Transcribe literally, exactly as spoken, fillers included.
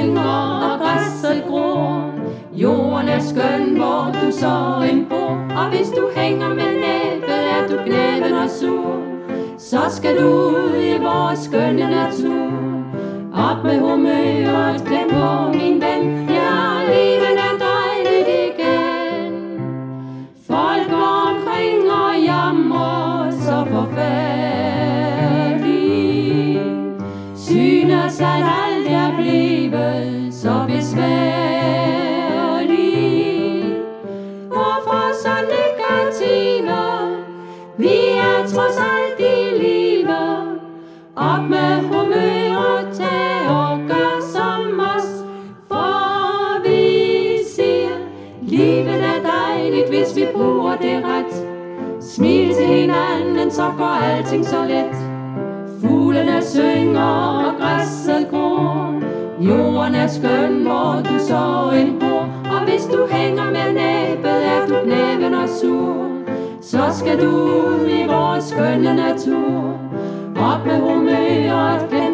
synger og græsset gror. Jorden er skøn, hvor du så end bor, og hvis du hænger med næbet, er du gnæven og sur. Så skal du ud i vores skønne natur. Op med humøret, glem på min ven, ja, livet er dejligt igen. Folk går omkring og jammer så forfærdeligt, synes at alt er blevet så besværligt. Hvorfor så negative? Vi er trods alt i live. Op med humøret, tag og gør som os, for vi siger, livet er dejligt, hvis vi bruger det ret. Smil til hinanden, så går alting så let. Fuglene synger og græsset gror. Jorden er skøn, hvor du så end bor, og hvis du hænger med næbet, er du gnæven og sur. Så skal du ud i vores skønne natur. Op med humøret,